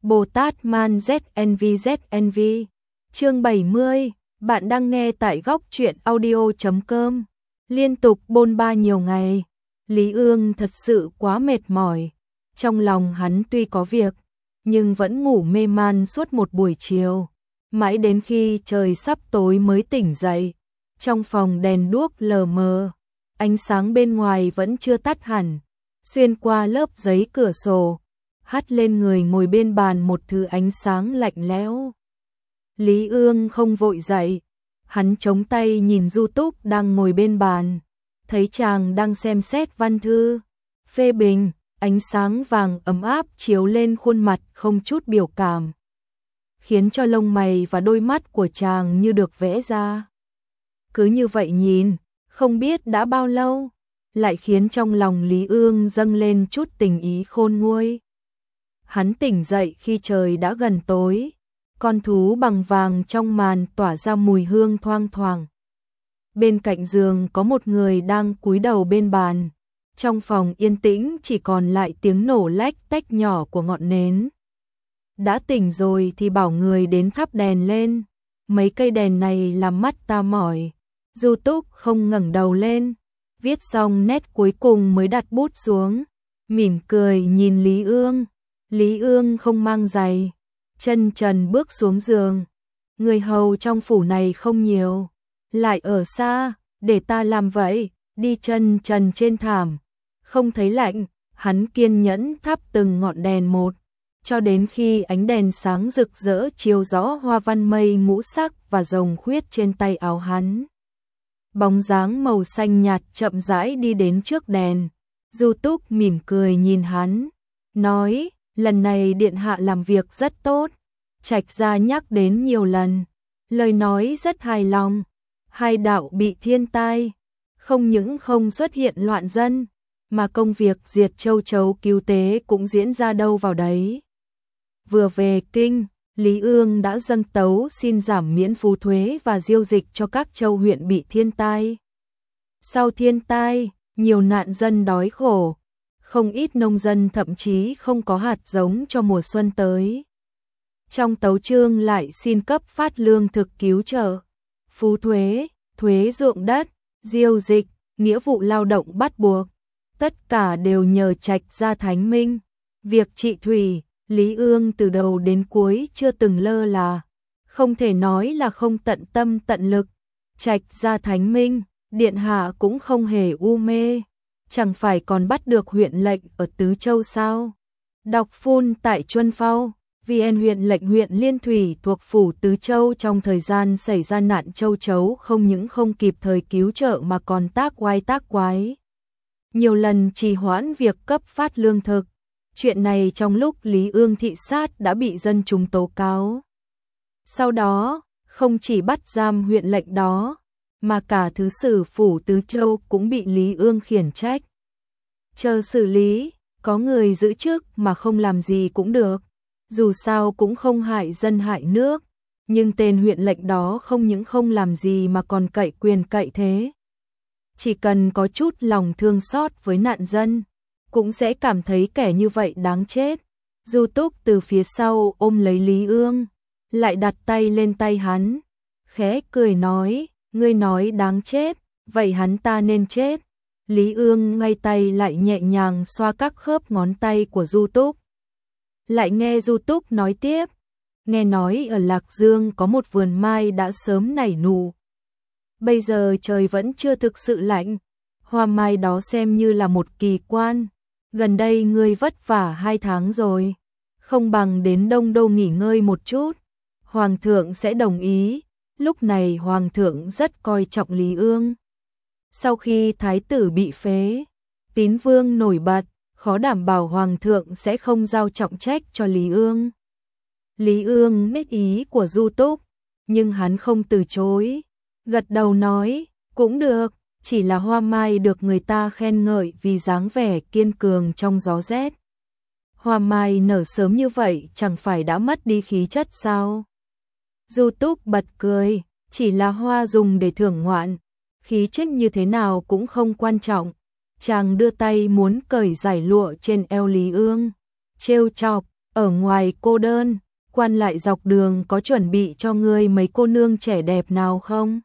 Bồ Tát Man ZNV. Chương 70, bạn đang nghe tại góc truyện audio.com. Liên tục bôn ba nhiều ngày, Lý Ương thật sự quá mệt mỏi. Trong lòng hắn tuy có việc, nhưng vẫn ngủ mê man suốt một buổi chiều. Mãi đến khi trời sắp tối mới tỉnh dậy. Trong phòng đèn đuốc lờ mờ, ánh sáng bên ngoài vẫn chưa tắt hẳn. Xuyên qua lớp giấy cửa sổ, hắt lên người ngồi bên bàn một thứ ánh sáng lạnh lẽo. Lý Ương không vội dậy, hắn chống tay nhìn Du Túc đang ngồi bên bàn, thấy chàng đang xem xét văn thư, phê bình, ánh sáng vàng ấm áp chiếu lên khuôn mặt không chút biểu cảm, khiến cho lông mày và đôi mắt của chàng như được vẽ ra. Cứ như vậy nhìn, không biết đã bao lâu, lại khiến trong lòng Lý Ương dâng lên chút tình ý khôn nguôi. Hắn tỉnh dậy khi trời đã gần tối, con thú bằng vàng trong màn tỏa ra mùi hương thoang thoảng. Bên cạnh giường có một người đang cúi đầu bên bàn. Trong phòng yên tĩnh chỉ còn lại tiếng nổ lách tách nhỏ của ngọn nến. Đã tỉnh rồi thì bảo người đến thắp đèn lên. Mấy cây đèn này làm mắt ta mỏi. Du Túc không ngẩng đầu lên, viết xong nét cuối cùng mới đặt bút xuống, mỉm cười nhìn Lý Ương. Lý Ương không mang giày, chân trần bước xuống giường. Người hầu trong phủ này không nhiều, lại ở xa, để ta làm vậy, đi chân trần trên thảm. Không thấy lạnh, hắn kiên nhẫn thắp từng ngọn đèn một, cho đến khi ánh đèn sáng rực rỡ chiếu rõ hoa văn mây ngũ sắc và rồng khuyết trên tay áo hắn. Bóng dáng màu xanh nhạt chậm rãi đi đến trước đèn. Du Túc mỉm cười nhìn hắn, nói, lần này điện hạ làm việc rất tốt. Trạch gia nhắc đến nhiều lần, lời nói rất hài lòng. Hai đạo bị thiên tai, không những không xuất hiện loạn dân, mà công việc diệt châu chấu cứu tế cũng diễn ra đâu vào đấy. Vừa về kinh, Lý Ương đã dâng tấu xin giảm miễn phú thuế và diêu dịch cho các châu huyện bị thiên tai. Sau thiên tai, nhiều nạn dân đói khổ, không ít nông dân thậm chí không có hạt giống cho mùa xuân tới. Trong tấu chương lại xin cấp phát lương thực cứu trợ, phú thuế, thuế ruộng đất, diêu dịch, nghĩa vụ lao động bắt buộc. Tất cả đều nhờ Trạch gia Thánh Minh. Việc trị thủy, Lý Ương từ đầu đến cuối chưa từng lơ là, không thể nói là không tận tâm tận lực. Trạch gia Thánh Minh, điện hạ cũng không hề u mê, chẳng phải còn bắt được huyện lệnh ở Tứ Châu sao? Đọc phun tại Chuân Phao, VN huyện lệnh huyện Liên Thủy thuộc phủ Tứ Châu trong thời gian xảy ra nạn châu chấu không những không kịp thời cứu trợ mà còn tác oai tác quái. Nhiều lần trì hoãn việc cấp phát lương thực. Chuyện này trong lúc Lý Ương thị sát đã bị dân chúng tố cáo. Sau đó, không chỉ bắt giam huyện lệnh đó, mà cả thứ sử phủ Tứ Châu cũng bị Lý Ương khiển trách. Chờ xử lý, có người giữ chức mà không làm gì cũng được. Dù sao cũng không hại dân hại nước, nhưng tên huyện lệnh đó không những không làm gì mà còn cậy quyền cậy thế. Chỉ cần có chút lòng thương xót với nạn dân, cũng sẽ cảm thấy kẻ như vậy đáng chết. Du Túc từ phía sau ôm lấy Lý Ương, lại đặt tay lên tay hắn, khẽ cười nói, ngươi nói đáng chết, vậy hắn ta nên chết. Lý Ương ngay tay lại nhẹ nhàng xoa các khớp ngón tay của Du Túc. Lại nghe Du Túc nói tiếp, nghe nói ở Lạc Dương có một vườn mai đã sớm nảy nụ. Bây giờ trời vẫn chưa thực sự lạnh, hoa mai đó xem như là một kỳ quan. Gần đây ngươi vất vả 2 tháng rồi, không bằng đến Đông Đô nghỉ ngơi một chút, Hoàng thượng sẽ đồng ý. Lúc này Hoàng thượng rất coi trọng Lý Ương. Sau khi Thái tử bị phế, Tín Vương nổi bật, khó đảm bảo Hoàng thượng sẽ không giao trọng trách cho Lý Ương. Lý Ương biết ý của Du Túc, nhưng hắn không từ chối, gật đầu nói, cũng được, chỉ là hoa mai được người ta khen ngợi vì dáng vẻ kiên cường trong gió rét. Hoa mai nở sớm như vậy chẳng phải đã mất đi khí chất sao? Du Túc bật cười, chỉ là hoa dùng để thưởng ngoạn, khí chất như thế nào cũng không quan trọng. Chàng đưa tay muốn cởi giải lụa trên eo Lý Ương, trêu chọc, ở ngoài cô đơn, quan lại dọc đường có chuẩn bị cho ngươi mấy cô nương trẻ đẹp nào không?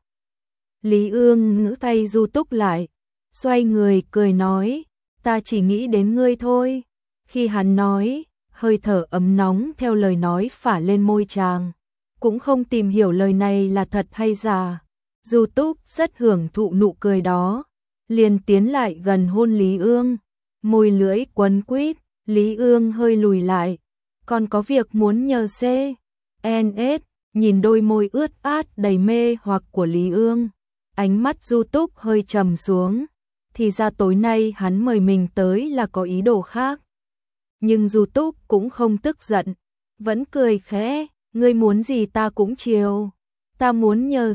Lý Ương ngữ tay Du Túc lại, xoay người cười nói, ta chỉ nghĩ đến ngươi thôi. Khi hắn nói, hơi thở ấm nóng theo lời nói phả lên môi chàng, cũng không tìm hiểu lời này là thật hay giả. Du Túc rất hưởng thụ nụ cười đó, liền tiến lại gần hôn Lý Ương, môi lưỡi quấn quýt. Lý Ương hơi lùi lại, còn có việc muốn nhờ CNS. Nhìn đôi môi ướt át đầy mê hoặc của Lý Ương, ánh mắt Du Túc hơi trầm xuống, thì ra tối nay hắn mời mình tới là có ý đồ khác. Nhưng Du Túc cũng không tức giận, vẫn cười khẽ, ngươi muốn gì ta cũng chiều. Ta muốn nhờ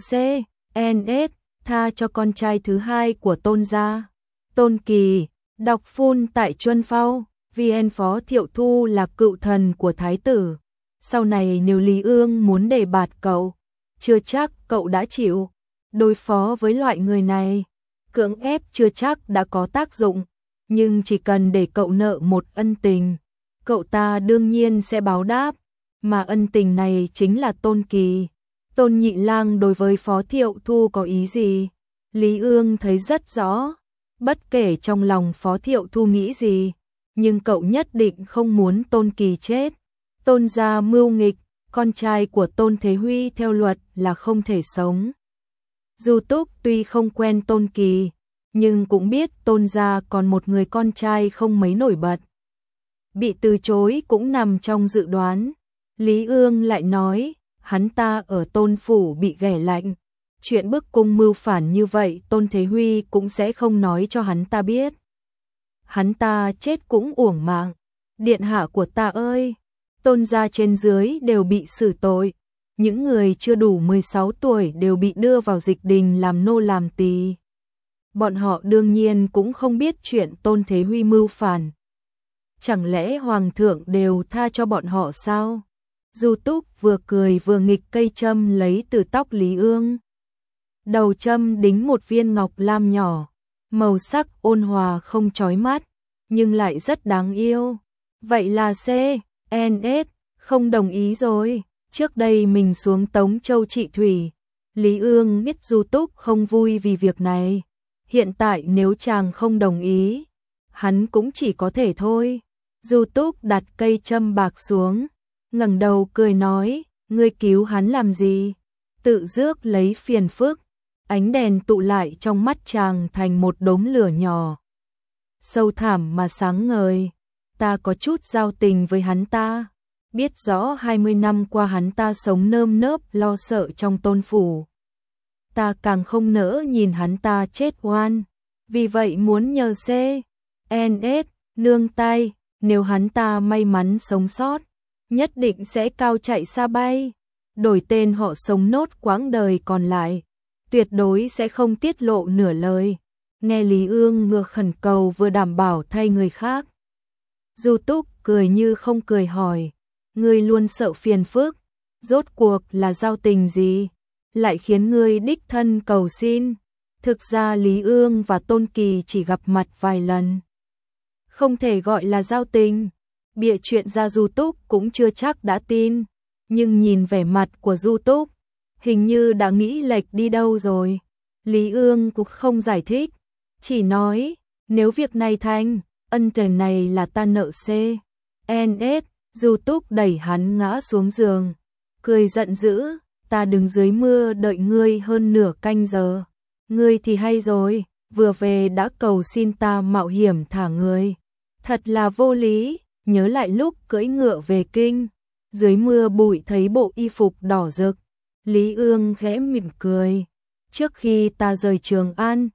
CNS tha cho con trai thứ hai của Tôn gia, Tôn Kỳ. Đọc phun tại Chuân Phao, VN Phó Thiệu Thu là cựu thần của Thái tử. Sau này nếu Lý Ương muốn đề bạt cậu, chưa chắc cậu đã chịu. Đối phó với loại người này, cưỡng ép chưa chắc đã có tác dụng. Nhưng chỉ cần để cậu nợ một ân tình, cậu ta đương nhiên sẽ báo đáp. Mà ân tình này chính là Tôn Kỳ. Tôn Nhị Lang đối với Phó Thiệu Thu có ý gì, Lý Ương thấy rất rõ. Bất kể trong lòng Phó Thiệu Thu nghĩ gì, nhưng cậu nhất định không muốn Tôn Kỳ chết. Tôn gia mưu nghịch, con trai của Tôn Thế Huy theo luật là không thể sống. Du Túc tuy không quen Tôn Kỳ, nhưng cũng biết Tôn gia còn một người con trai không mấy nổi bật. Bị từ chối cũng nằm trong dự đoán. Lý Ương lại nói, hắn ta ở Tôn phủ bị ghẻ lạnh. Chuyện bức cung mưu phản như vậy Tôn Thế Huy cũng sẽ không nói cho hắn ta biết. Hắn ta chết cũng uổng mạng. Điện hạ của ta ơi, Tôn gia trên dưới đều bị xử tội. Những người chưa đủ 16 tuổi đều bị đưa vào dịch đình làm nô làm tỳ. Bọn họ đương nhiên cũng không biết chuyện Tôn Thế Huy mưu phản. Chẳng lẽ Hoàng thượng đều tha cho bọn họ sao? Du Túc vừa cười vừa nghịch cây châm lấy từ tóc Lý Ương. Đầu châm đính một viên ngọc lam nhỏ, màu sắc ôn hòa không chói mắt, nhưng lại rất đáng yêu. Vậy là CNS không đồng ý rồi. Trước đây mình xuống Tống Châu trị thủy, Lý Ương biết Du Túc không vui vì việc này. Hiện tại nếu chàng không đồng ý, hắn cũng chỉ có thể thôi. Du Túc đặt cây châm bạc xuống, ngẩng đầu cười nói, ngươi cứu hắn làm gì? Tự rước lấy phiền phức. Ánh đèn tụ lại trong mắt chàng thành một đốm lửa nhỏ, sâu thẳm mà sáng ngời. Ta có chút giao tình với hắn ta, biết rõ 20 năm qua hắn ta sống nơm nớp lo sợ trong Tôn phủ. Ta càng không nỡ nhìn hắn ta chết oan, vì vậy muốn nhờ CNS nương tay. Nếu hắn ta may mắn sống sót, nhất định sẽ cao chạy xa bay, đổi tên họ sống nốt quãng đời còn lại, tuyệt đối sẽ không tiết lộ nửa lời. Nghe Lý Ương ngược khẩn cầu vừa đảm bảo thay người khác. Du Túc cười như không cười hỏi, ngươi luôn sợ phiền phức, rốt cuộc là giao tình gì, lại khiến ngươi đích thân cầu xin? Thực ra Lý Ương và Tôn Kỳ chỉ gặp mặt vài lần, không thể gọi là giao tình. Bịa chuyện ra Du Túc cũng chưa chắc đã tin, nhưng nhìn vẻ mặt của Du Túc, hình như đã nghĩ lệch đi đâu rồi. Lý Ương cũng không giải thích, chỉ nói, nếu việc này thành, ân tình này là ta nợ CNS. Du Túc đẩy hắn ngã xuống giường, cười giận dữ, ta đứng dưới mưa đợi ngươi hơn nửa canh giờ. Ngươi thì hay rồi, vừa về đã cầu xin ta mạo hiểm thả người. Thật là vô lý. Nhớ lại lúc cưỡi ngựa về kinh, dưới mưa bụi thấy bộ y phục đỏ rực. Lý Ương khẽ mỉm cười. Trước khi ta rời Trường An,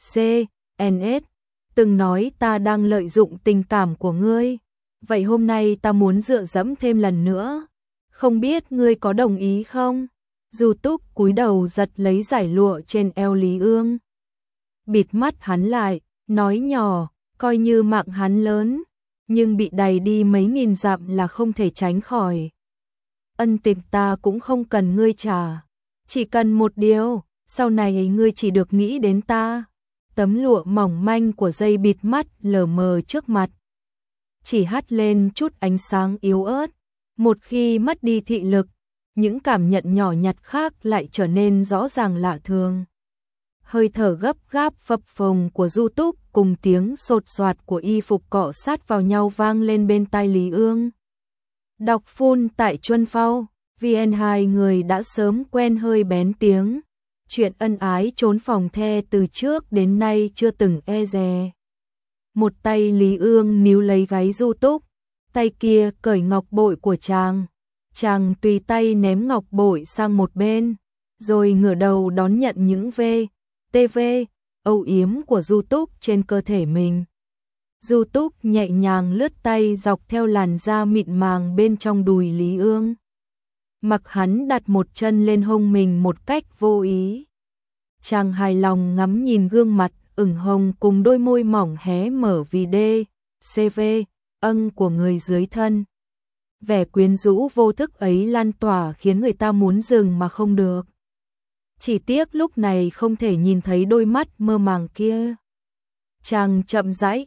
CNS từng nói ta đang lợi dụng tình cảm của ngươi. Vậy hôm nay ta muốn dựa dẫm thêm lần nữa. Không biết ngươi có đồng ý không? Du Túc cúi đầu giật lấy dải lụa trên eo Lý Ương, bịt mắt hắn lại, nói nhỏ, coi như mạng hắn lớn, nhưng bị đày đi mấy nghìn dặm là không thể tránh khỏi. Ân tình ta cũng không cần ngươi trả, chỉ cần một điều, sau này ngươi chỉ được nghĩ đến ta. Tấm lụa mỏng manh của dây bịt mắt lờ mờ trước mặt. chỉ hắt lên chút ánh sáng yếu ớt. Một khi mất đi thị lực, những cảm nhận nhỏ nhặt khác lại trở nên rõ ràng lạ thường. Hơi thở gấp gáp phập phồng của Du Túc cùng tiếng sột soạt của y phục cọ sát vào nhau vang lên bên tai Lý Ương. Đọc phun tại Chuân Phao, VN, hai người đã sớm quen hơi bén tiếng. Chuyện ân ái trốn phòng the từ trước đến nay chưa từng e dè. Một tay Lý Ương níu lấy gáy Du Túc, tay kia cởi ngọc bội của chàng. Chàng tùy tay ném ngọc bội sang một bên, rồi ngửa đầu đón nhận những TV, âu yếm của Du Túc trên cơ thể mình. Du Túc nhẹ nhàng lướt tay dọc theo làn da mịn màng bên trong đùi Lý Ương. Mặc hắn đặt một chân lên hông mình một cách vô ý. Chàng hài lòng ngắm nhìn gương mặt ửng hồng cùng đôi môi mỏng hé mở vì CV của người dưới thân. Vẻ quyến rũ vô thức ấy lan tỏa khiến người ta muốn dừng mà không được. Chỉ tiếc lúc này không thể nhìn thấy đôi mắt mơ màng kia. Chàng chậm rãi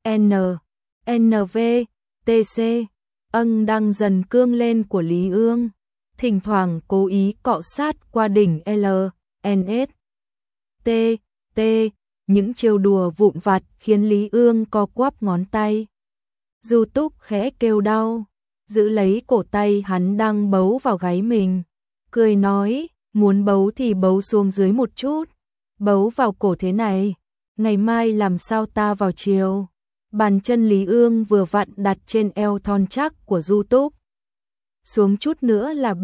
NV đang dần cương lên của Lý Ương, thỉnh thoảng cố ý cọ sát qua đỉnh T, những trêu đùa vụn vặt khiến Lý Ương co quắp ngón tay. Du Túc khẽ kêu đau, giữ lấy cổ tay hắn đang bấu vào gáy mình, cười nói, muốn bấu thì bấu xuống dưới một chút, bấu vào cổ thế này, ngày mai làm sao ta vào chiều. Bàn chân Lý Ương vừa vặn đặt trên eo thon chắc của Du Túc. Xuống chút nữa là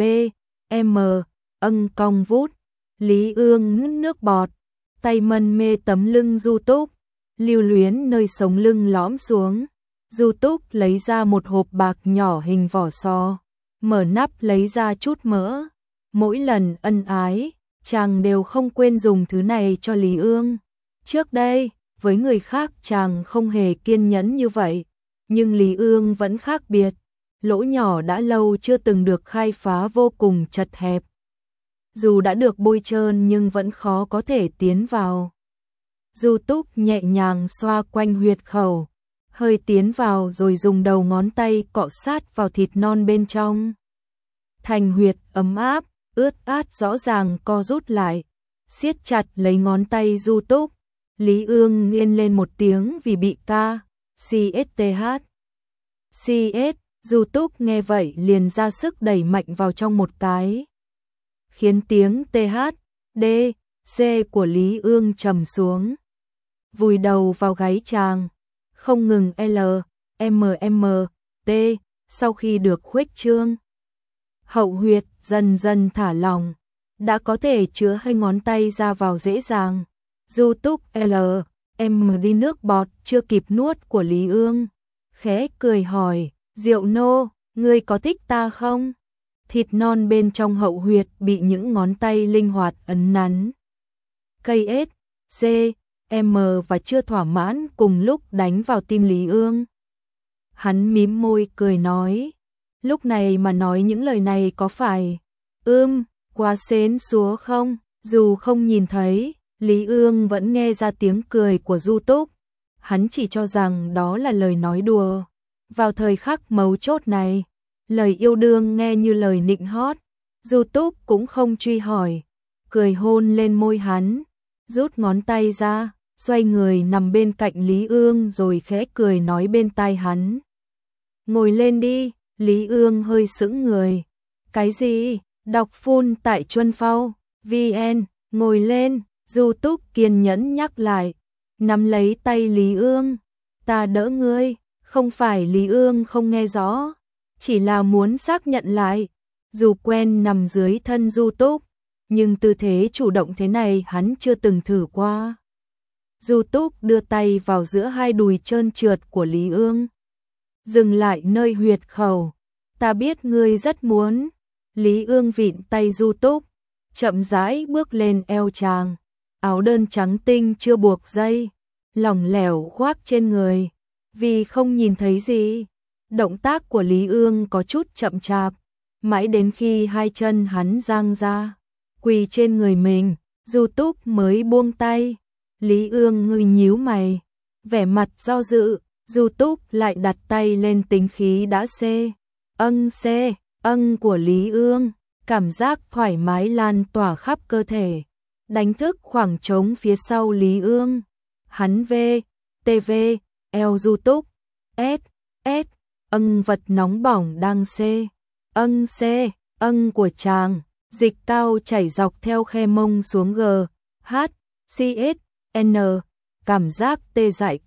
cong vút. Lý Ương nuốt nước bọt, tay mân mê tấm lưng Du Túc, lưu luyến nơi sống lưng lõm xuống. Du Túc lấy ra một hộp bạc nhỏ hình vỏ sò, mở nắp lấy ra chút mỡ. Mỗi lần ân ái, chàng đều không quên dùng thứ này cho Lý Ương. Trước đây, với người khác chàng không hề kiên nhẫn như vậy, nhưng Lý Ương vẫn khác biệt. Lỗ nhỏ đã lâu chưa từng được khai phá vô cùng chật hẹp. Dù đã được bôi trơn nhưng vẫn khó có thể tiến vào. Du Túc nhẹ nhàng xoa quanh huyệt khẩu, hơi tiến vào rồi dùng đầu ngón tay cọ sát vào thịt non bên trong. Thành huyệt ấm áp, ướt át rõ ràng co rút lại, siết chặt lấy ngón tay Du Túc. Lý Ương nghiêng lên một tiếng vì bị CS. Du Túc nghe vậy liền ra sức đẩy mạnh vào trong một cái, khiến tiếng THD của Lý Ương trầm xuống. Vùi đầu vào gáy chàng, không ngừng LMMT. Sau khi được khuếch trương, hậu huyệt dần dần thả lỏng, đã có thể chứa hai ngón tay ra vào dễ dàng. Du Túc đi nước bọt chưa kịp nuốt của Lý Ương, khẽ cười hỏi, Diệu nô, ngươi có thích ta không? Thịt non bên trong hậu huyệt bị những ngón tay linh hoạt ấn nắn. KSCM và chưa thỏa mãn cùng lúc đánh vào tim Lý Ương. Hắn mím môi cười nói, lúc này mà nói những lời này có phải quá xến xúa không? Dù không nhìn thấy, Lý Ương vẫn nghe ra tiếng cười của Du Túc. Hắn chỉ cho rằng đó là lời nói đùa. Vào thời khắc mấu chốt này, lời yêu đương nghe như lời nịnh hót. Du Túc cũng không truy hỏi, cười hôn lên môi hắn, rút ngón tay ra, xoay người nằm bên cạnh Lý Ương rồi khẽ cười nói bên tai hắn. Ngồi lên đi. Lý Ương hơi sững người. Cái gì? Đọc phun tại Chuân Phao, VN, ngồi lên. Du Túc kiên nhẫn nhắc lại, nắm lấy tay Lý Ương, ta đỡ ngươi. Không phải Lý Ương không nghe rõ, chỉ là muốn xác nhận lại. Dù quen nằm dưới thân Du Túc, nhưng tư thế chủ động thế này hắn chưa từng thử qua. Du Túc đưa tay vào giữa hai đùi trơn trượt của Lý Ương, dừng lại nơi huyệt khẩu. Ta biết ngươi rất muốn. Lý Ương vịn tay Du Túc, chậm rãi bước lên eo chàng. Áo đơn trắng tinh chưa buộc dây, lỏng lẻo khoác trên người. Vì không nhìn thấy gì, động tác của Lý Ương có chút chậm chạp, mãi đến khi hai chân hắn dang ra, quỳ trên người mình, Du Túc mới buông tay. Lý Ương ngừng nhíu mày, vẻ mặt do dự, Du Túc lại đặt tay lên tính khí đã âng của Lý Ương, cảm giác thoải mái lan tỏa khắp cơ thể, đánh thức khoảng trống phía sau Lý Ương. Hắn TV, eo Du Túc, S, vật nóng bỏng đang âng của chàng, dịch cao chảy dọc theo khe mông xuống CSN, cảm giác tê dại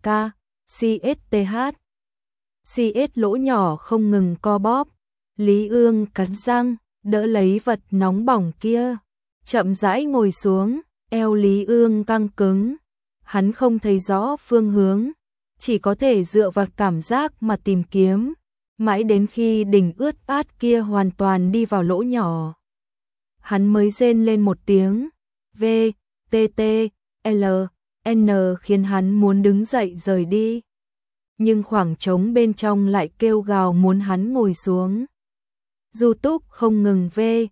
CS lỗ nhỏ không ngừng co bóp. Lý Ương cắn răng, đỡ lấy vật nóng bỏng kia, chậm rãi ngồi xuống, eo Lý Ương căng cứng. Hắn không thấy rõ phương hướng, chỉ có thể dựa vào cảm giác mà tìm kiếm, mãi đến khi đỉnh ướt át kia hoàn toàn đi vào lỗ nhỏ. Hắn mới rên lên một tiếng, VTTLN khiến hắn muốn đứng dậy rời đi. Nhưng khoảng trống bên trong lại kêu gào muốn hắn ngồi xuống. Du Túc không ngừng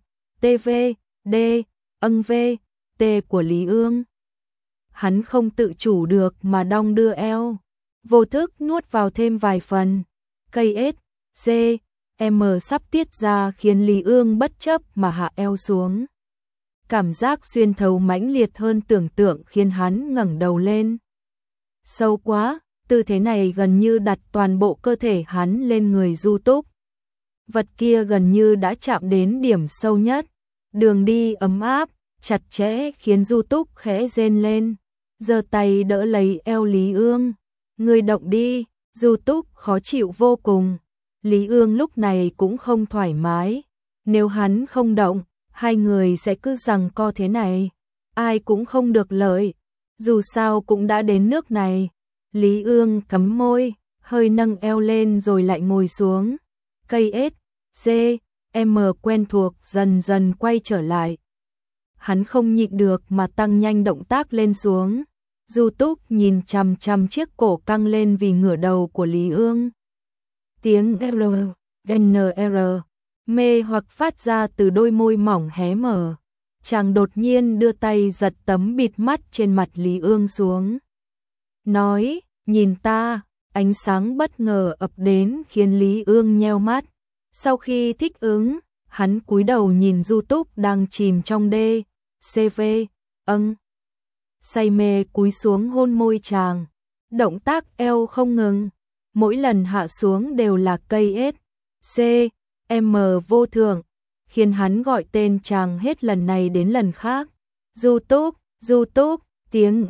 T của Lý Ương. Hắn không tự chủ được mà đong đưa eo, vô thức nuốt vào thêm vài phần. Cây sắp tiết ra khiến Lý Ương bất chấp mà hạ eo xuống. Cảm giác xuyên thấu mãnh liệt hơn tưởng tượng khiến hắn ngẩng đầu lên. Sâu quá, tư thế này gần như đặt toàn bộ cơ thể hắn lên người Du Túc. Vật kia gần như đã chạm đến điểm sâu nhất. Đường đi ấm áp, chặt chẽ khiến Du Túc khẽ rên lên, giơ tay đỡ lấy eo Lý Ương. Người động đi, Du Túc khó chịu vô cùng. Lý Ương lúc này cũng không thoải mái. Nếu hắn không động, hai người sẽ cứ giằng co thế này. Ai cũng không được lợi. Dù sao cũng đã đến nước này. Lý Ương cắm môi, hơi nâng eo lên rồi lại ngồi xuống. Cây quen thuộc dần dần quay trở lại. Hắn không nhịn được mà tăng nhanh động tác lên xuống. Du Túc nhìn chằm chằm chiếc cổ căng lên vì ngửa đầu của Lý Ương. Tiếng NR mê hoặc phát ra từ đôi môi mỏng hé mở. Chàng đột nhiên đưa tay giật tấm bịt mắt trên mặt Lý Ương xuống. Nói, nhìn ta, ánh sáng bất ngờ ập đến khiến Lý Ương nheo mắt. Sau khi thích ứng, hắn cúi đầu nhìn Du Túc đang chìm trong say mê cúi xuống hôn môi chàng. Động tác eo không ngừng, mỗi lần hạ xuống đều là cây vô thượng, khiến hắn gọi tên chàng hết lần này đến lần khác. Du Túc, tiếng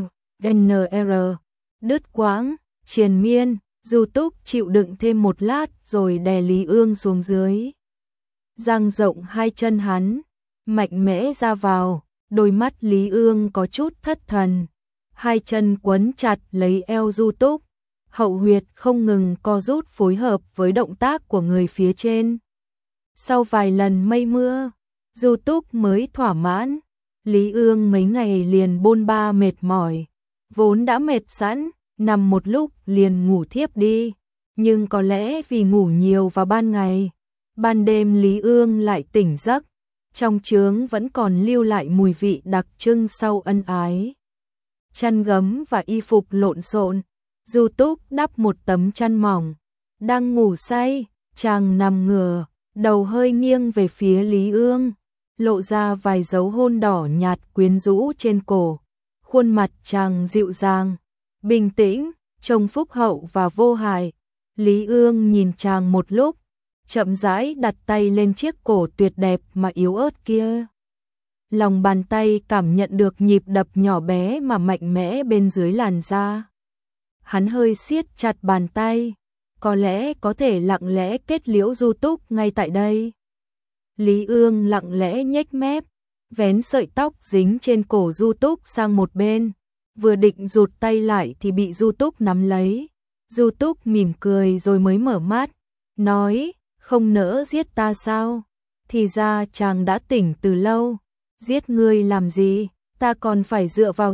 NR đứt quãng, triền miên. Du Túc chịu đựng thêm một lát rồi đè Lý Ương xuống dưới. Dang rộng hai chân hắn, mạnh mẽ ra vào, đôi mắt Lý Ương có chút thất thần. Hai chân quấn chặt lấy eo Du Túc, hậu huyệt không ngừng co rút phối hợp với động tác của người phía trên. Sau vài lần mây mưa, Du Túc mới thỏa mãn. Lý Ương mấy ngày liền bôn ba mệt mỏi, vốn đã mệt sẵn, nằm một lúc liền ngủ thiếp đi. Nhưng có lẽ vì ngủ nhiều vào ban ngày, ban đêm Lý Ương lại tỉnh giấc, trong trướng vẫn còn lưu lại mùi vị đặc trưng sau ân ái. Chăn gấm và y phục lộn xộn, Du Túc đắp một tấm chăn mỏng, đang ngủ say, chàng nằm ngửa, đầu hơi nghiêng về phía Lý Ương, lộ ra vài dấu hôn đỏ nhạt quyến rũ trên cổ. Khuôn mặt chàng dịu dàng, bình tĩnh, trông phúc hậu và vô hại. Lý Ương nhìn chàng một lúc, chậm rãi đặt tay lên chiếc cổ tuyệt đẹp mà yếu ớt kia. Lòng bàn tay cảm nhận được nhịp đập nhỏ bé mà mạnh mẽ bên dưới làn da. Hắn hơi siết chặt bàn tay, có lẽ có thể lặng lẽ kết liễu Du Túc ngay tại đây. Lý Ương lặng lẽ nhếch mép, vén sợi tóc dính trên cổ Du Túc sang một bên, vừa định rụt tay lại thì bị Du Túc nắm lấy. Du Túc mỉm cười rồi mới mở mắt, nói, không nỡ giết ta sao? Thì ra chàng đã tỉnh từ lâu. Giết ngươi làm gì? Ta còn phải dựa vào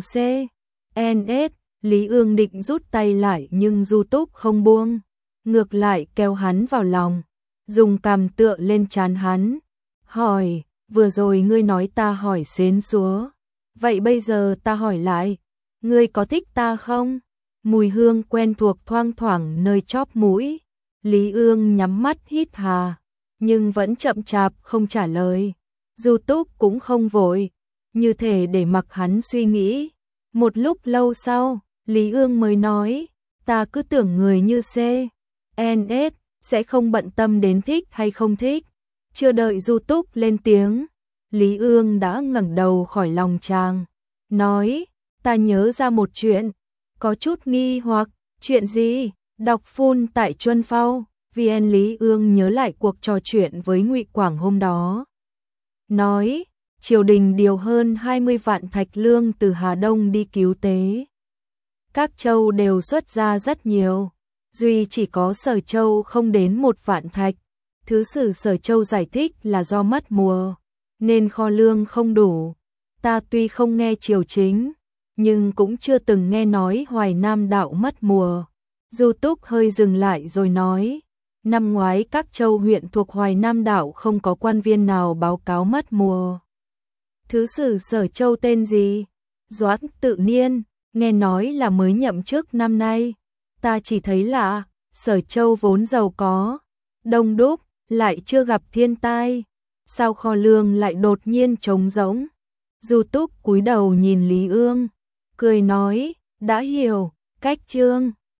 CNS. Lý Ương định rút tay lại nhưng Du Túc không buông, ngược lại kéo hắn vào lòng, dùng cằm tựa lên trán hắn, hỏi, vừa rồi ngươi nói ta hỏi xến xúa, vậy bây giờ ta hỏi lại, ngươi có thích ta không? mùi hương quen thuộc thoang thoảng nơi chóp mũi. Lý Ương nhắm mắt hít hà, nhưng vẫn chậm chạp không trả lời. Du Túc cũng không vội, như thể để mặc hắn suy nghĩ. Một lúc lâu sau, Lý Ương mới nói, ta cứ tưởng người như CNS sẽ không bận tâm đến thích hay không thích. Chưa đợi Du Túc lên tiếng, Lý Ương đã ngẩng đầu khỏi lòng chàng, nói, ta nhớ ra một chuyện, có chút nghi hoặc, chuyện gì? Đọc phun tại Chuân Phao, VN. Lý Ương nhớ lại cuộc trò chuyện với Ngụy Quảng hôm đó. Nói, triều đình điều hơn 20 vạn thạch lương từ Hà Đông đi cứu tế. Các châu đều xuất ra rất nhiều, duy chỉ có Sở Châu không đến 1 vạn thạch. Thứ sử Sở Châu giải thích là do mất mùa, nên kho lương không đủ. Ta tuy không nghe triều chính, nhưng cũng chưa từng nghe nói Hoài Nam đạo mất mùa. Du Túc hơi dừng lại rồi nói, năm ngoái các châu huyện thuộc Hoài Nam đảo không có quan viên nào báo cáo mất mùa. Thứ sử Sở Châu tên gì? Doãn Tự Niên, nghe nói là mới nhậm chức năm nay. Ta chỉ thấy lạ, Sở Châu vốn giàu có, đông đúc, lại chưa gặp thiên tai. Sao kho lương lại đột nhiên trống rỗng? Du Túc cúi đầu nhìn Lý Ương, cười nói, đã hiểu, cách chương.